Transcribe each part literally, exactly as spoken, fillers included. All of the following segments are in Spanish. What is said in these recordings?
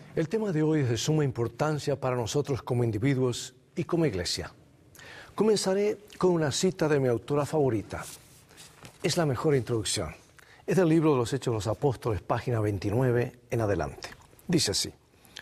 El tema de hoy es de suma importancia para nosotros como individuos y como iglesia. Comenzaré con una cita de mi autora favorita. Es la mejor introducción. Es del libro de los Hechos de los Apóstoles, página veintinueve en adelante. Dice así: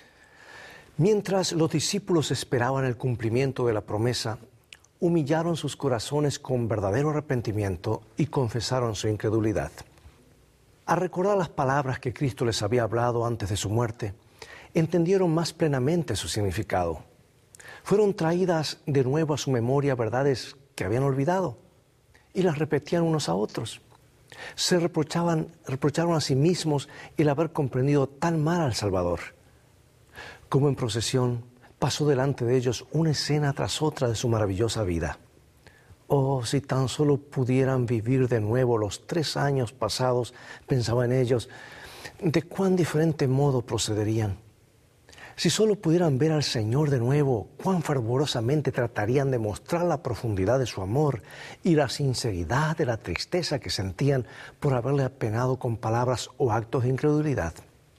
mientras los discípulos esperaban el cumplimiento de la promesa, humillaron sus corazones con verdadero arrepentimiento y confesaron su incredulidad. Al recordar las palabras que Cristo les había hablado antes de su muerte, entendieron más plenamente su significado. Fueron traídas de nuevo a su memoria verdades que habían olvidado y las repetían unos a otros. Se reprochaban, reprocharon a sí mismos el haber comprendido tan mal al Salvador. Como en procesión, pasó delante de ellos una escena tras otra de su maravillosa vida. Oh, si tan solo pudieran vivir de nuevo los tres años pasados, pensaban ellos, de cuán diferente modo procederían. Si solo pudieran ver al Señor de nuevo, cuán fervorosamente tratarían de mostrar la profundidad de su amor y la sinceridad de la tristeza que sentían por haberle apenado con palabras o actos de incredulidad.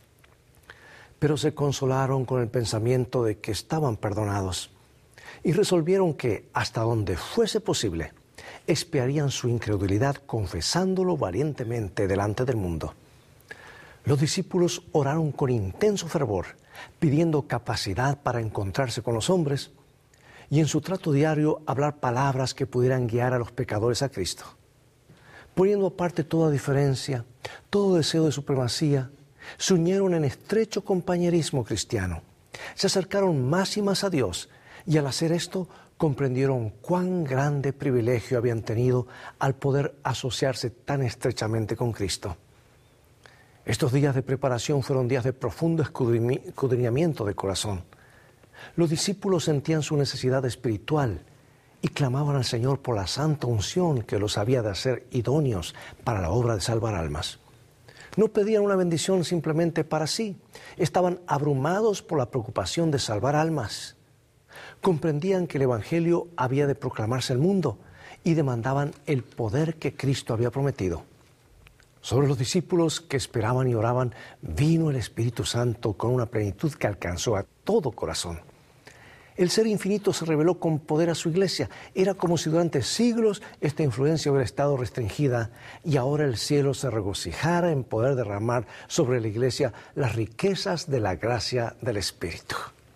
Pero se consolaron con el pensamiento de que estaban perdonados y resolvieron que, hasta donde fuese posible, expiarían su incredulidad confesándolo valientemente delante del mundo. Los discípulos oraron con intenso fervor, pidiendo capacidad para encontrarse con los hombres y en su trato diario hablar palabras que pudieran guiar a los pecadores a Cristo. Poniendo aparte toda diferencia, todo deseo de supremacía, se unieron en estrecho compañerismo cristiano. Se acercaron más y más a Dios y al hacer esto comprendieron cuán grande privilegio habían tenido al poder asociarse tan estrechamente con Cristo. Estos días de preparación fueron días de profundo escudriñamiento de corazón. Los discípulos sentían su necesidad espiritual y clamaban al Señor por la santa unción que los había de hacer idóneos para la obra de salvar almas. No pedían una bendición simplemente para sí, estaban abrumados por la preocupación de salvar almas. Comprendían que el Evangelio había de proclamarse al mundo y demandaban el poder que Cristo había prometido. Sobre los discípulos que esperaban y oraban, vino el Espíritu Santo con una plenitud que alcanzó a todo corazón. El Ser Infinito se reveló con poder a su iglesia. Era como si durante siglos esta influencia hubiera estado restringida y ahora el cielo se regocijara en poder derramar sobre la iglesia las riquezas de la gracia del Espíritu.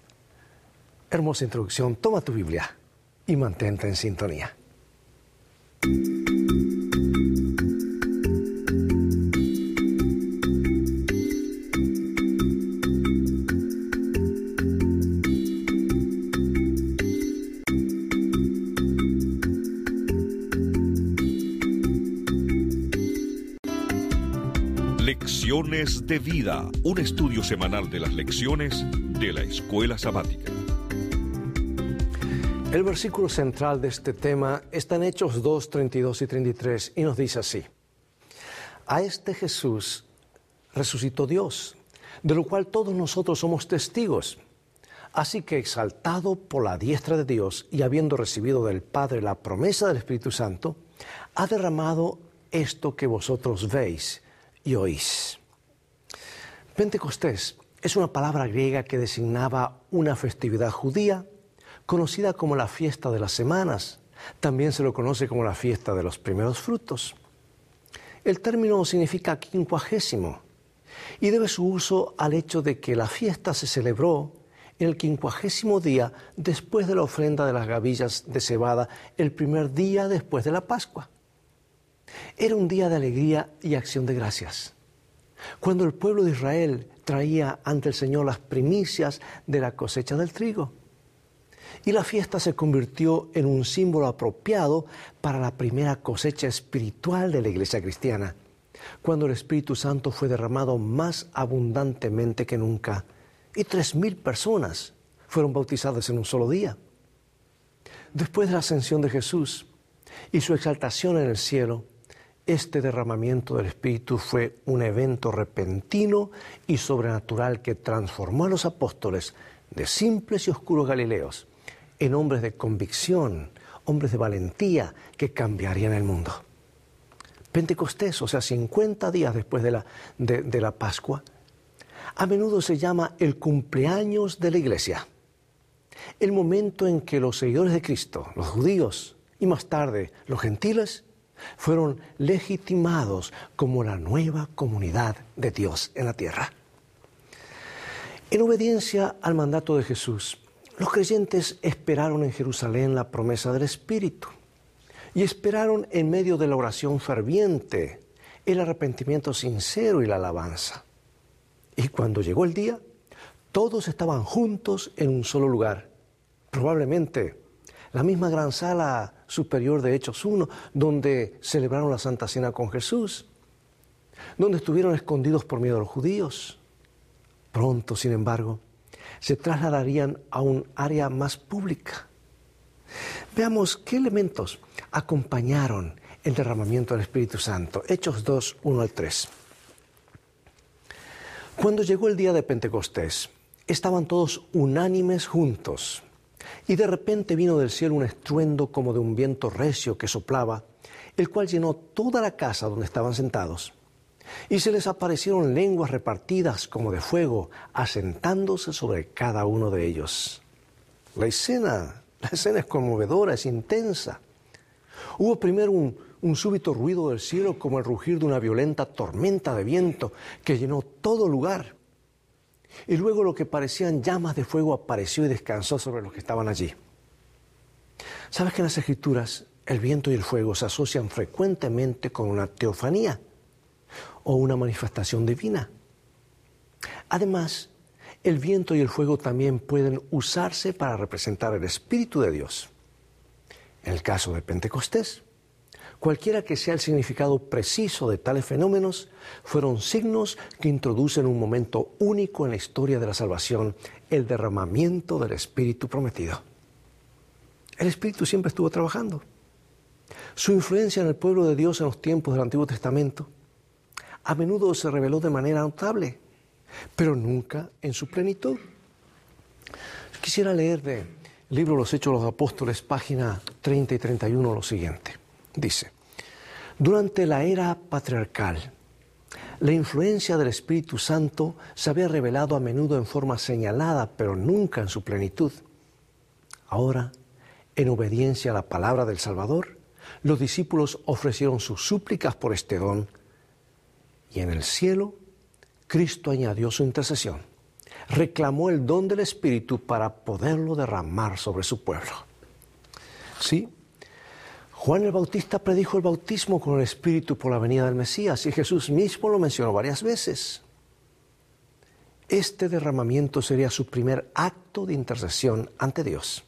Hermosa introducción. Toma tu Biblia y mantente en sintonía. Lecciones de Vida, un estudio semanal de las lecciones de la Escuela Sabática. El versículo central de este tema está en Hechos dos, treinta y dos y treinta y tres y nos dice así: a este Jesús resucitó Dios, de lo cual todos nosotros somos testigos. Así que, exaltado por la diestra de Dios y habiendo recibido del Padre la promesa del Espíritu Santo, ha derramado esto que vosotros veis y oís. Pentecostés es una palabra griega que designaba una festividad judía conocida como la fiesta de las semanas. También se lo conoce como la fiesta de los primeros frutos. El término significa quincuagésimo y debe su uso al hecho de que la fiesta se celebró en el quincuagésimo día después de la ofrenda de las gavillas de cebada, el primer día después de la Pascua. Era un día de alegría y acción de gracias, cuando el pueblo de Israel traía ante el Señor las primicias de la cosecha del trigo. Y la fiesta se convirtió en un símbolo apropiado para la primera cosecha espiritual de la iglesia cristiana, cuando el Espíritu Santo fue derramado más abundantemente que nunca, y tres mil personas fueron bautizadas en un solo día. Después de la ascensión de Jesús y su exaltación en el cielo, este derramamiento del Espíritu fue un evento repentino y sobrenatural que transformó a los apóstoles de simples y oscuros galileos en hombres de convicción, hombres de valentía que cambiarían el mundo. Pentecostés, o sea, cincuenta días después de la, de, de la Pascua, a menudo se llama el cumpleaños de la iglesia, el momento en que los seguidores de Cristo, los judíos y más tarde los gentiles, fueron legitimados como la nueva comunidad de Dios en la tierra. En obediencia al mandato de Jesús, los creyentes esperaron en Jerusalén la promesa del Espíritu y esperaron en medio de la oración ferviente, el arrepentimiento sincero y la alabanza. Y cuando llegó el día, todos estaban juntos en un solo lugar, probablemente la misma gran sala superior de Hechos uno, donde celebraron la Santa Cena con Jesús, donde estuvieron escondidos por miedo a los judíos. Pronto, sin embargo, se trasladarían a un área más pública. Veamos qué elementos acompañaron el derramamiento del Espíritu Santo. Hechos dos, uno al tres. Cuando llegó el día de Pentecostés, estaban todos unánimes juntos. Y de repente vino del cielo un estruendo como de un viento recio que soplaba, el cual llenó toda la casa donde estaban sentados. Y se les aparecieron lenguas repartidas como de fuego, asentándose sobre cada uno de ellos. La escena, la escena es conmovedora, es intensa. Hubo primero un, un súbito ruido del cielo como el rugir de una violenta tormenta de viento que llenó todo lugar. Y luego lo que parecían llamas de fuego apareció y descansó sobre los que estaban allí. ¿Sabes que en las Escrituras el viento y el fuego se asocian frecuentemente con una teofanía o una manifestación divina? Además, el viento y el fuego también pueden usarse para representar el Espíritu de Dios. En el caso de Pentecostés, cualquiera que sea el significado preciso de tales fenómenos, fueron signos que introducen un momento único en la historia de la salvación, el derramamiento del Espíritu prometido. El Espíritu siempre estuvo trabajando. Su influencia en el pueblo de Dios en los tiempos del Antiguo Testamento a menudo se reveló de manera notable, pero nunca en su plenitud. Quisiera leer del libro Los Hechos de los Apóstoles, página treinta y treinta y uno, lo siguiente. Dice: durante la era patriarcal, la influencia del Espíritu Santo se había revelado a menudo en forma señalada, pero nunca en su plenitud. Ahora, en obediencia a la palabra del Salvador, los discípulos ofrecieron sus súplicas por este don, y en el cielo, Cristo añadió su intercesión, reclamó el don del Espíritu para poderlo derramar sobre su pueblo. Sí, Juan el Bautista predijo el bautismo con el Espíritu por la venida del Mesías, y Jesús mismo lo mencionó varias veces. Este derramamiento sería su primer acto de intercesión ante Dios.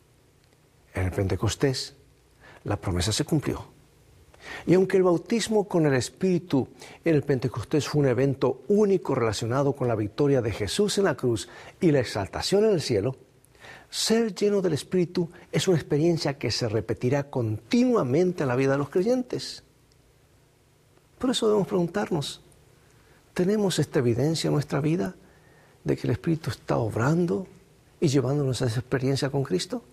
En el Pentecostés, la promesa se cumplió. Y aunque el bautismo con el Espíritu en el Pentecostés fue un evento único relacionado con la victoria de Jesús en la cruz y la exaltación en el cielo, ser lleno del Espíritu es una experiencia que se repetirá continuamente en la vida de los creyentes. Por eso debemos preguntarnos, ¿tenemos esta evidencia en nuestra vida de que el Espíritu está obrando y llevándonos a esa experiencia con Cristo?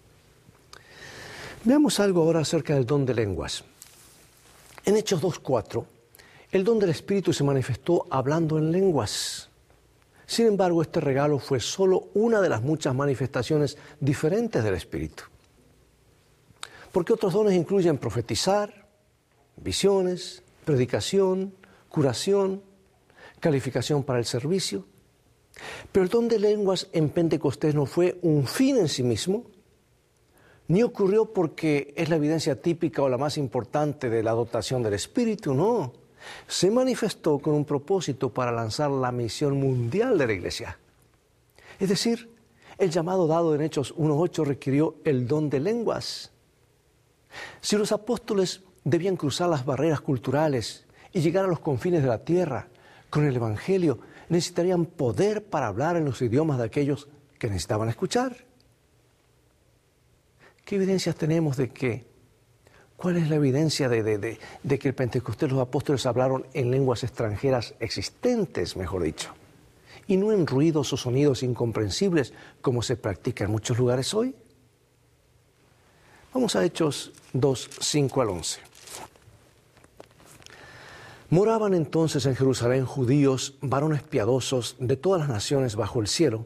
Veamos algo ahora acerca del don de lenguas. En Hechos dos cuatro, el don del Espíritu se manifestó hablando en lenguas. Sin embargo, este regalo fue solo una de las muchas manifestaciones diferentes del Espíritu. Porque otros dones incluyen profetizar, visiones, predicación, curación, calificación para el servicio. Pero el don de lenguas en Pentecostés no fue un fin en sí mismo, ni ocurrió porque es la evidencia típica o la más importante de la dotación del Espíritu, no. Se manifestó con un propósito para lanzar la misión mundial de la Iglesia. Es decir, el llamado dado en Hechos uno ocho requirió el don de lenguas. Si los apóstoles debían cruzar las barreras culturales y llegar a los confines de la tierra con el Evangelio, necesitarían poder para hablar en los idiomas de aquellos que necesitaban escuchar. ¿Qué evidencias tenemos de que? ¿Cuál es la evidencia de, de, de, de que el Pentecostés los apóstoles hablaron en lenguas extranjeras existentes, mejor dicho, y no en ruidos o sonidos incomprensibles como se practica en muchos lugares hoy? Vamos a Hechos dos, cinco al once. Moraban entonces en Jerusalén judíos, varones piadosos de todas las naciones bajo el cielo.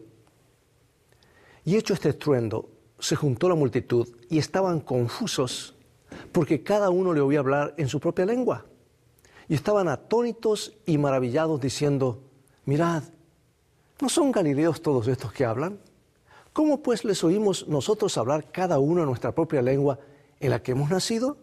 Y hecho este estruendo, se juntó la multitud y estaban confusos, porque cada uno le oía hablar en su propia lengua. Y estaban atónitos y maravillados, diciendo: mirad, ¿no son galileos todos estos que hablan? ¿Cómo pues les oímos nosotros hablar cada uno en nuestra propia lengua en la que hemos nacido?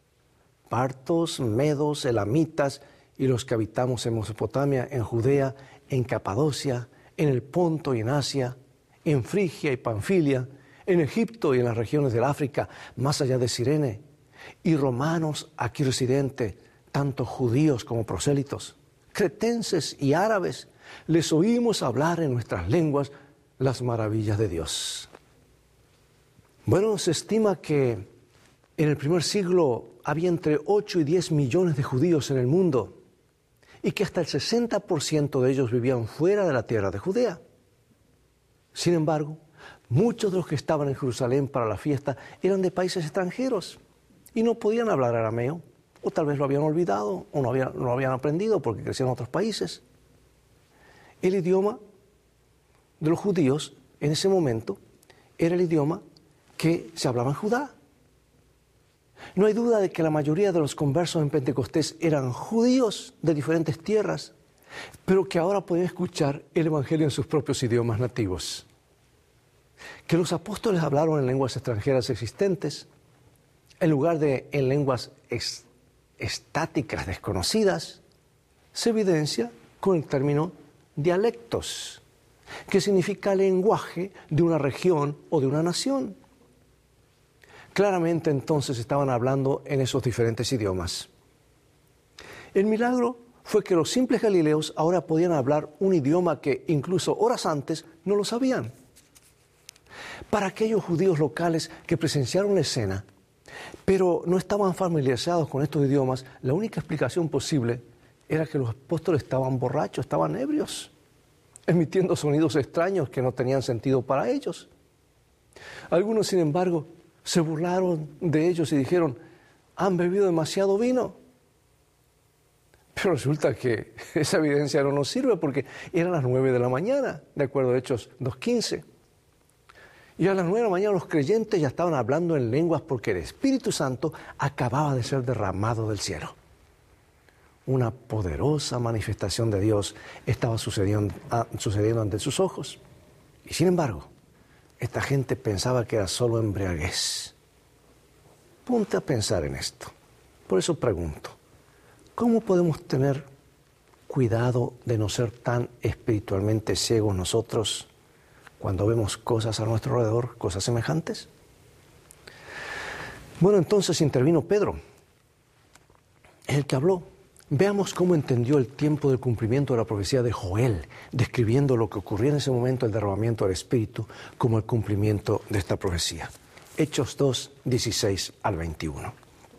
Partos, medos, elamitas y los que habitamos en Mesopotamia, en Judea, en Capadocia, en el Ponto y en Asia, en Frigia y Panfilia, en Egipto y en las regiones del África, más allá de Cirene, y romanos aquí residentes, tanto judíos como prosélitos, cretenses y árabes, les oímos hablar en nuestras lenguas las maravillas de Dios. Bueno, se estima que en el primer siglo había entre ocho y diez millones de judíos en el mundo y que hasta el sesenta por ciento de ellos vivían fuera de la tierra de Judea. Sin embargo, muchos de los que estaban en Jerusalén para la fiesta eran de países extranjeros y no podían hablar arameo, o tal vez lo habían olvidado o no, había, no lo habían aprendido porque crecieron en otros países. El idioma de los judíos en ese momento era el idioma que se hablaba en Judá. No hay duda de que la mayoría de los conversos en Pentecostés eran judíos de diferentes tierras, pero que ahora podían escuchar el Evangelio en sus propios idiomas nativos. Que los apóstoles hablaron en lenguas extranjeras existentes, en lugar de en lenguas ex, estáticas desconocidas, se evidencia con el término dialectos, que significa lenguaje de una región o de una nación. Claramente entonces estaban hablando en esos diferentes idiomas. El milagro fue que los simples galileos ahora podían hablar un idioma que incluso horas antes no lo sabían. Para aquellos judíos locales que presenciaron la escena, pero no estaban familiarizados con estos idiomas, la única explicación posible era que los apóstoles estaban borrachos, estaban ebrios, emitiendo sonidos extraños que no tenían sentido para ellos. Algunos, sin embargo, se burlaron de ellos y dijeron: han bebido demasiado vino. Pero resulta que esa evidencia no nos sirve porque eran las nueve de la mañana, de acuerdo a Hechos dos quince. Y a las nueve de la mañana los creyentes ya estaban hablando en lenguas porque el Espíritu Santo acababa de ser derramado del cielo. Una poderosa manifestación de Dios estaba sucediendo, ah, sucediendo ante sus ojos. Y sin embargo, esta gente pensaba que era solo embriaguez. Ponte a pensar en esto. Por eso pregunto, ¿cómo podemos tener cuidado de no ser tan espiritualmente ciegos nosotros cuando vemos cosas a nuestro alrededor, cosas semejantes? Bueno, entonces intervino Pedro, el que habló. Veamos cómo entendió el tiempo del cumplimiento de la profecía de Joel, describiendo lo que ocurría en ese momento, el derramamiento del Espíritu, como el cumplimiento de esta profecía. Hechos dos, dieciséis al veintiuno.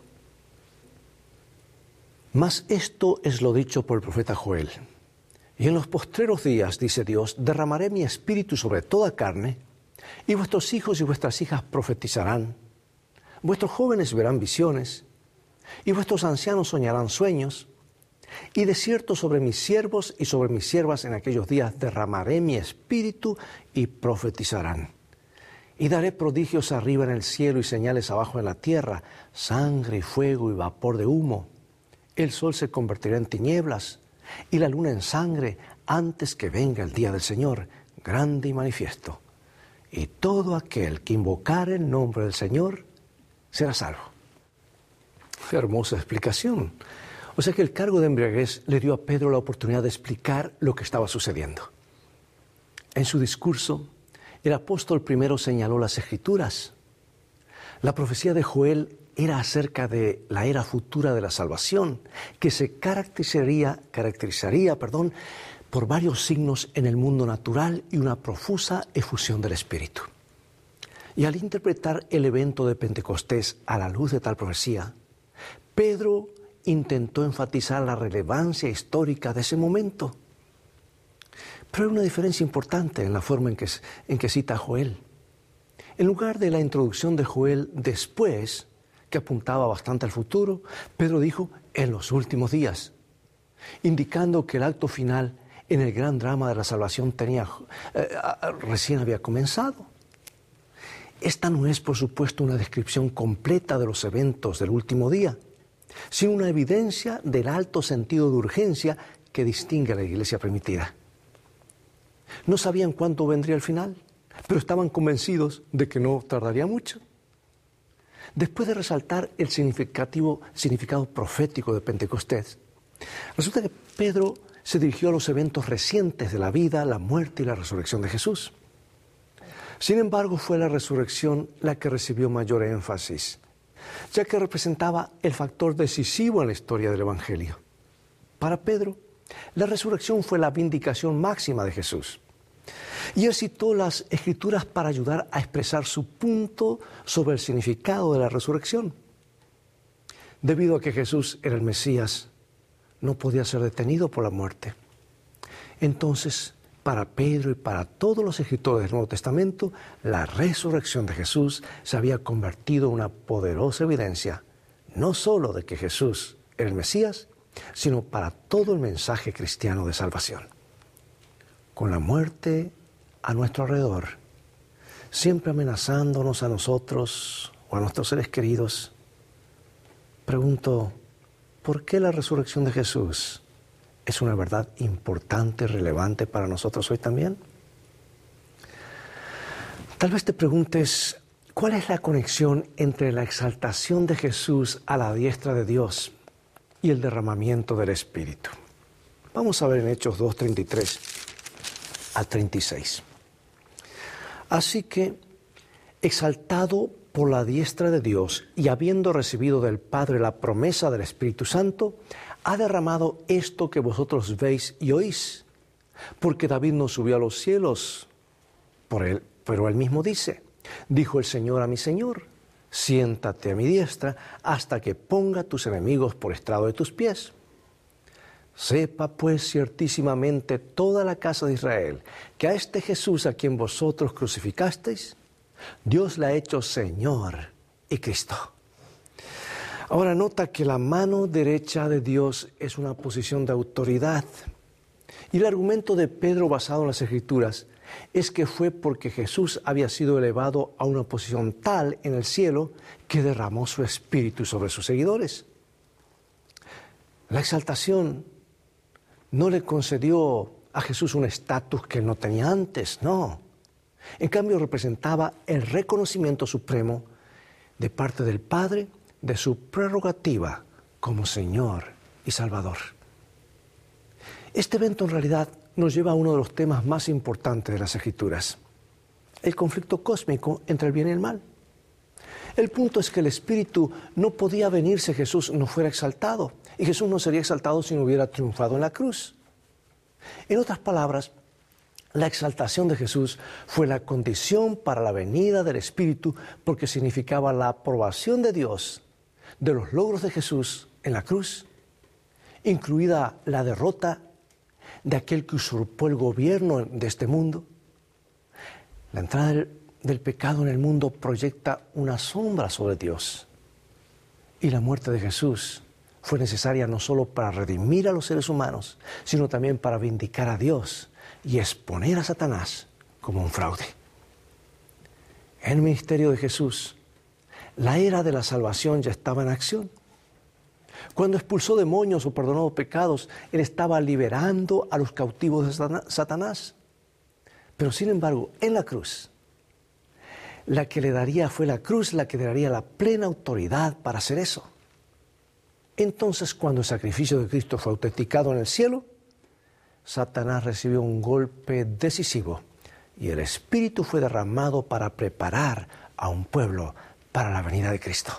Mas esto es lo dicho por el profeta Joel. Y en los postreros días, dice Dios, derramaré mi espíritu sobre toda carne, y vuestros hijos y vuestras hijas profetizarán, vuestros jóvenes verán visiones, y vuestros ancianos soñarán sueños, y de cierto sobre mis siervos y sobre mis siervas en aquellos días derramaré mi espíritu y profetizarán. Y daré prodigios arriba en el cielo y señales abajo en la tierra, sangre y fuego y vapor de humo. El sol se convertirá en tinieblas y la luna en sangre antes que venga el día del Señor, grande y manifiesto. Y todo aquel que invocare el nombre del Señor será salvo. Qué hermosa explicación. O sea que el cargo de embriaguez le dio a Pedro la oportunidad de explicar lo que estaba sucediendo. En su discurso, el apóstol primero señaló las Escrituras. La profecía de Joel era acerca de la era futura de la salvación, que se caracterizaría, caracterizaría, perdón, por varios signos en el mundo natural y una profusa efusión del Espíritu. Y al interpretar el evento de Pentecostés a la luz de tal profecía, Pedro intentó enfatizar la relevancia histórica de ese momento. Pero hay una diferencia importante en la forma en que, en que cita a Joel. En lugar de la introducción de Joel después, que apuntaba bastante al futuro, Pedro dijo en los últimos días. indicando que el acto final en el gran drama de la salvación tenía, eh, recién había comenzado. Esta no es, por supuesto, una descripción completa de los eventos del último día, sino una evidencia del alto sentido de urgencia que distingue a la iglesia primitiva. No sabían cuándo vendría el final, pero estaban convencidos de que no tardaría mucho. Después de resaltar el significativo significado profético de Pentecostés, resulta que Pedro se dirigió a los eventos recientes de la vida, la muerte y la resurrección de Jesús. Sin embargo, fue la resurrección la que recibió mayor énfasis, ya que representaba el factor decisivo en la historia del Evangelio. Para Pedro, la resurrección fue la vindicación máxima de Jesús. Y él citó las Escrituras para ayudar a expresar su punto sobre el significado de la resurrección. Debido a que Jesús era el Mesías, no podía ser detenido por la muerte. Entonces, para Pedro y para todos los escritores del Nuevo Testamento, la resurrección de Jesús se había convertido en una poderosa evidencia, no solo de que Jesús era el Mesías, sino para todo el mensaje cristiano de salvación. Con la muerte a nuestro alrededor, siempre amenazándonos a nosotros o a nuestros seres queridos, pregunto, ¿por qué la resurrección de Jesús es una verdad importante y relevante para nosotros hoy también? Tal vez te preguntes, ¿cuál es la conexión entre la exaltación de Jesús a la diestra de Dios y el derramamiento del Espíritu? Vamos a ver en Hechos dos, treinta y tres a treinta y seis. Así que, exaltado por la diestra de Dios y habiendo recibido del Padre la promesa del Espíritu Santo, ha derramado esto que vosotros veis y oís. Porque David no subió a los cielos, por él, pero él mismo dice, dijo el Señor a mi Señor, siéntate a mi diestra hasta que ponga tus enemigos por estrado de tus pies. Sepa pues ciertísimamente toda la casa de Israel, que a este Jesús a quien vosotros crucificasteis, Dios le ha hecho Señor y Cristo. Ahora nota que la mano derecha de Dios es una posición de autoridad. Y el argumento de Pedro basado en las Escrituras es que fue porque Jesús había sido elevado a una posición tal en el cielo que derramó su espíritu sobre sus seguidores. La exaltación no le concedió a Jesús un estatus que no tenía antes, no. En cambio, representaba el reconocimiento supremo de parte del Padre de su prerrogativa como Señor y Salvador. Este evento en realidad nos lleva a uno de los temas más importantes de las Escrituras, el conflicto cósmico entre el bien y el mal. El punto es que el Espíritu no podía venir si Jesús no fuera exaltado, y Jesús no sería exaltado si no hubiera triunfado en la cruz. En otras palabras, la exaltación de Jesús fue la condición para la venida del Espíritu porque significaba la aprobación de Dios de los logros de Jesús en la cruz, incluida la derrota de aquel que usurpó el gobierno de este mundo. La entrada del, del pecado en el mundo proyecta una sombra sobre Dios. Y la muerte de Jesús fue necesaria no solo para redimir a los seres humanos, sino también para vindicar a Dios y exponer a Satanás como un fraude. En el ministerio de Jesús, la era de la salvación ya estaba en acción. Cuando expulsó demonios o perdonó pecados, Él estaba liberando a los cautivos de Satanás. Pero sin embargo, en la cruz, la que le daría fue la cruz la que le daría la plena autoridad para hacer eso. Entonces, cuando el sacrificio de Cristo fue autenticado en el cielo, Satanás recibió un golpe decisivo y el Espíritu fue derramado para preparar a un pueblo para la venida de Cristo.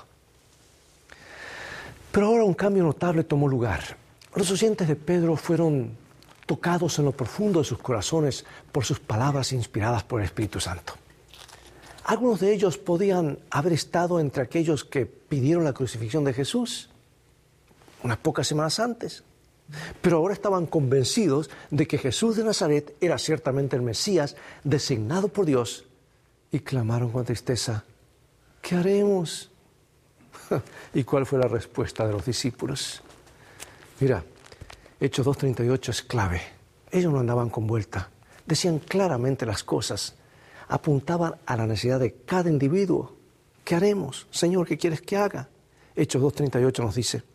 Pero ahora un cambio notable tomó lugar. Los oyentes de Pedro fueron tocados en lo profundo de sus corazones por sus palabras inspiradas por el Espíritu Santo. Algunos de ellos podían haber estado entre aquellos que pidieron la crucifixión de Jesús unas pocas semanas antes, pero ahora estaban convencidos de que Jesús de Nazaret era ciertamente el Mesías designado por Dios y clamaron con tristeza, ¿qué haremos? ¿Y cuál fue la respuesta de los discípulos? Mira, Hechos dos treinta y ocho es clave. Ellos no andaban con vuelta. Decían claramente las cosas. Apuntaban a la necesidad de cada individuo. ¿Qué haremos? Señor, ¿qué quieres que haga? Hechos dos treinta y ocho nos dice: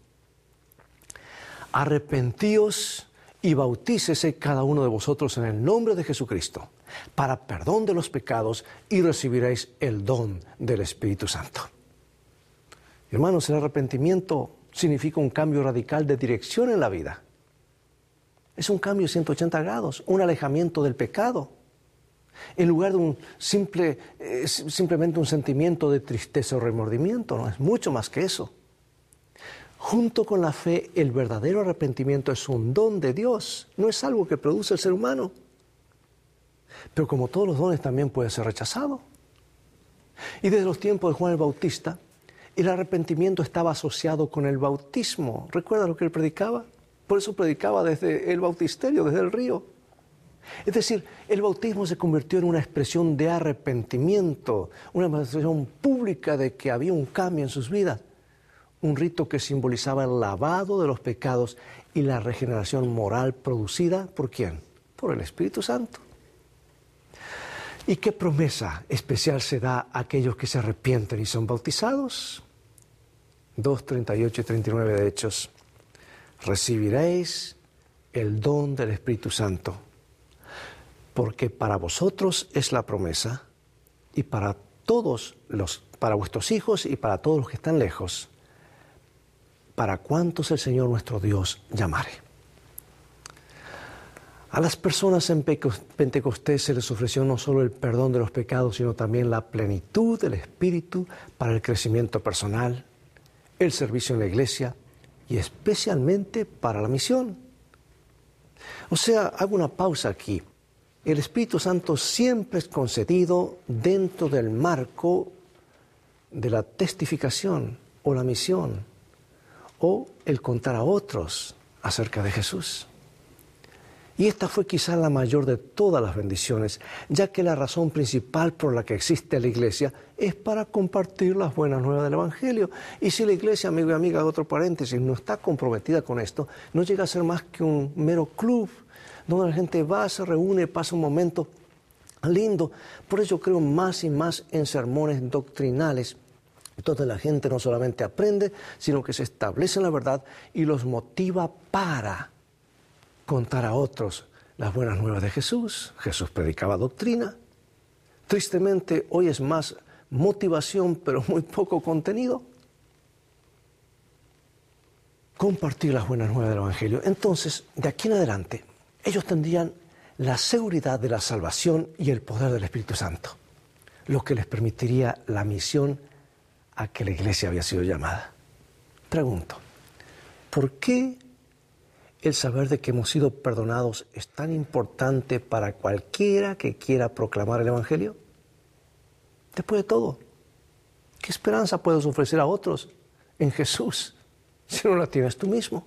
arrepentíos y bautícese cada uno de vosotros en el nombre de Jesucristo para perdón de los pecados y recibiréis el don del Espíritu Santo. Hermanos, el arrepentimiento significa un cambio radical de dirección en la vida. Es un cambio de ciento ochenta grados, un alejamiento del pecado. En lugar de un simple, eh, simplemente un sentimiento de tristeza o remordimiento, no, es mucho más que eso. Junto con la fe, el verdadero arrepentimiento es un don de Dios, no es algo que produce el ser humano. Pero como todos los dones también puede ser rechazado. Y desde los tiempos de Juan el Bautista, el arrepentimiento estaba asociado con el bautismo. ¿Recuerda lo que él predicaba? Por eso predicaba desde el bautisterio, desde el río. Es decir, el bautismo se convirtió en una expresión de arrepentimiento, una manifestación pública de que había un cambio en sus vidas. Un rito que simbolizaba el lavado de los pecados y la regeneración moral producida ¿por quién? Por el Espíritu Santo. ¿Y qué promesa especial se da a aquellos que se arrepienten y son bautizados? dos treinta y ocho y treinta y nueve de Hechos. Recibiréis el don del Espíritu Santo, porque para vosotros es la promesa y para todos los, para vuestros hijos y para todos los que están lejos, para cuantos el Señor nuestro Dios llamare. A las personas en Pentecostés se les ofreció no solo el perdón de los pecados, sino también la plenitud del Espíritu para el crecimiento personal, el servicio en la iglesia y especialmente para la misión. O sea, hago una pausa aquí. El Espíritu Santo siempre es concedido dentro del marco de la testificación o la misión o el contar a otros acerca de Jesús. Y esta fue quizá la mayor de todas las bendiciones, ya que la razón principal por la que existe la iglesia es para compartir las buenas nuevas del Evangelio. Y si la iglesia, amigo y amiga, otro paréntesis, no está comprometida con esto, no llega a ser más que un mero club, donde la gente va, se reúne, pasa un momento lindo. Por eso yo creo más y más en sermones doctrinales, donde la gente no solamente aprende, sino que se establece en la verdad y los motiva para contar a otros las buenas nuevas de Jesús. Jesús predicaba doctrina. Tristemente, hoy es más motivación, pero muy poco contenido. Compartir las buenas nuevas del Evangelio. Entonces, de aquí en adelante, ellos tendrían la seguridad de la salvación y el poder del Espíritu Santo, lo que les permitiría la misión a que la iglesia había sido llamada. Pregunto, ¿por qué el saber de que hemos sido perdonados es tan importante para cualquiera que quiera proclamar el Evangelio? Después de todo, ¿qué esperanza puedes ofrecer a otros en Jesús si no la tienes tú mismo?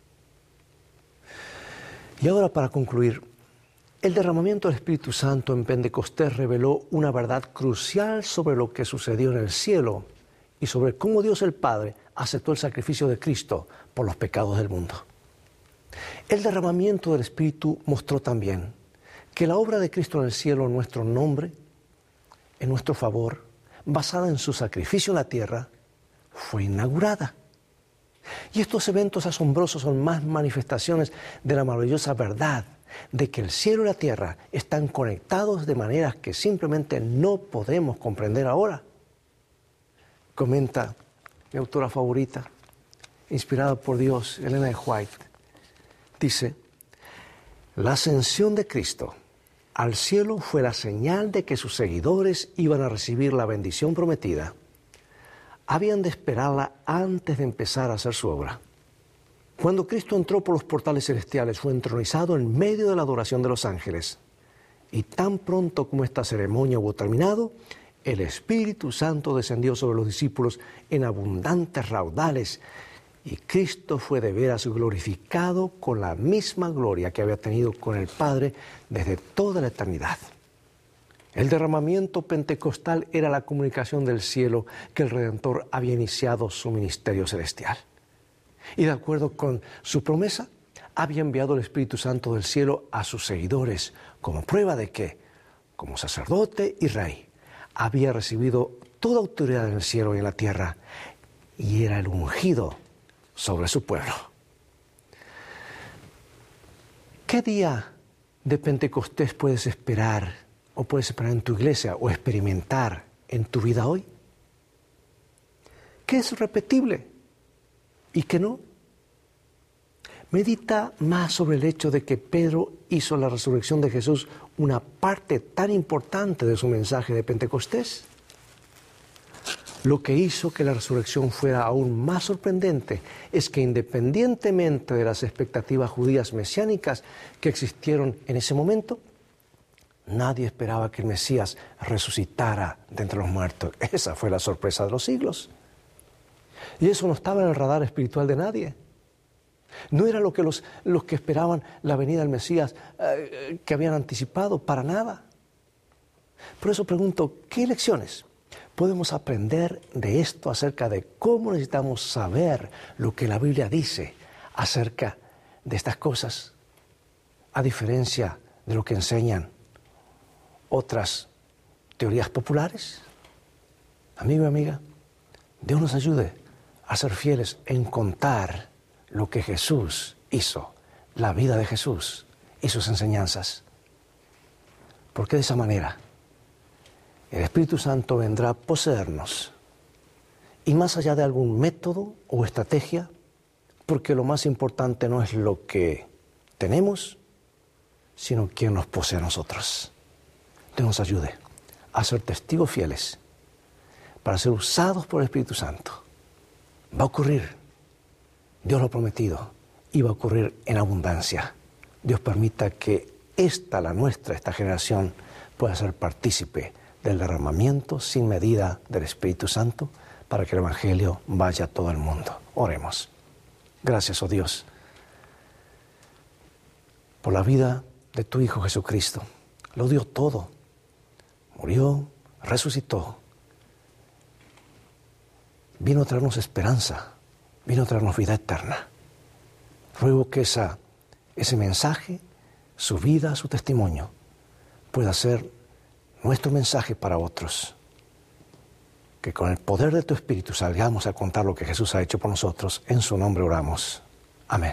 Y ahora, para concluir, el derramamiento del Espíritu Santo en Pentecostés reveló una verdad crucial sobre lo que sucedió en el cielo y sobre cómo Dios el Padre aceptó el sacrificio de Cristo por los pecados del mundo. El derramamiento del Espíritu mostró también que la obra de Cristo en el cielo en nuestro nombre, en nuestro favor, basada en su sacrificio en la tierra, fue inaugurada. Y estos eventos asombrosos son más manifestaciones de la maravillosa verdad de que el cielo y la tierra están conectados de maneras que simplemente no podemos comprender ahora. Comenta mi autora favorita, inspirada por Dios, Elena de White. Dice, la ascensión de Cristo al cielo fue la señal de que sus seguidores iban a recibir la bendición prometida. Habían de esperarla antes de empezar a hacer su obra. Cuando Cristo entró por los portales celestiales, fue entronizado en medio de la adoración de los ángeles. Y tan pronto como esta ceremonia hubo terminado, el Espíritu Santo descendió sobre los discípulos en abundantes raudales, y Cristo fue de veras glorificado con la misma gloria que había tenido con el Padre desde toda la eternidad. El derramamiento pentecostal era la comunicación del cielo que el Redentor había iniciado su ministerio celestial. Y de acuerdo con su promesa, había enviado el Espíritu Santo del cielo a sus seguidores como prueba de que, como sacerdote y rey, había recibido toda autoridad en el cielo y en la tierra y era el ungido sobre su pueblo. ¿Qué día de Pentecostés puedes esperar o puedes esperar en tu iglesia o experimentar en tu vida hoy? ¿Qué es repetible y qué no? Medita más sobre el hecho de que Pedro hizo la resurrección de Jesús una parte tan importante de su mensaje de Pentecostés. Lo que hizo que la resurrección fuera aún más sorprendente es que independientemente de las expectativas judías mesiánicas que existieron en ese momento, nadie esperaba que el Mesías resucitara de entre los muertos. Esa fue la sorpresa de los siglos. Y eso no estaba en el radar espiritual de nadie. No era lo que los, los que esperaban la venida del Mesías eh, que habían anticipado, para nada. Por eso pregunto, ¿qué lecciones podemos aprender de esto acerca de cómo necesitamos saber lo que la Biblia dice acerca de estas cosas, a diferencia de lo que enseñan otras teorías populares? Amigo y amiga, Dios nos ayude a ser fieles en contar lo que Jesús hizo, la vida de Jesús y sus enseñanzas. Porque de esa manera el Espíritu Santo vendrá a poseernos. Y más allá de algún método o estrategia, porque lo más importante no es lo que tenemos, sino quien nos posee a nosotros. Dios nos ayude a ser testigos fieles para ser usados por el Espíritu Santo. Va a ocurrir, Dios lo ha prometido, y va a ocurrir en abundancia. Dios permita que esta, la nuestra, esta generación, pueda ser partícipe del derramamiento sin medida del Espíritu Santo para que el Evangelio vaya a todo el mundo. Oremos. Gracias, oh Dios, por la vida de tu Hijo Jesucristo. Lo dio todo. Murió, resucitó. Vino a traernos esperanza, vino a traernos vida eterna. Ruego que esa, ese mensaje, su vida, su testimonio, pueda ser nuestro mensaje para otros. Que con el poder de tu Espíritu salgamos a contar lo que Jesús ha hecho por nosotros. En su nombre oramos. Amén.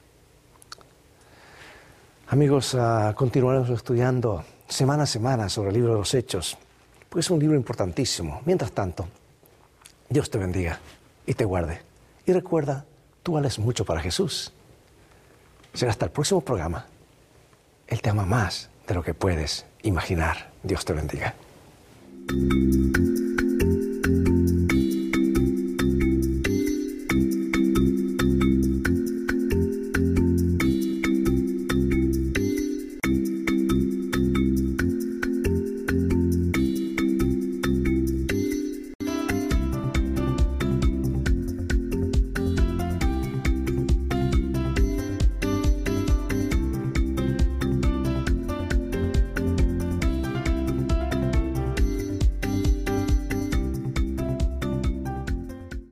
Amigos, uh, continuaremos estudiando semana a semana sobre el libro de los Hechos, pues es un libro importantísimo. Mientras tanto, Dios te bendiga y te guarde. Y recuerda, tú vales mucho para Jesús. Será hasta el próximo programa. Él te ama más de lo que puedes imaginar. Dios te bendiga.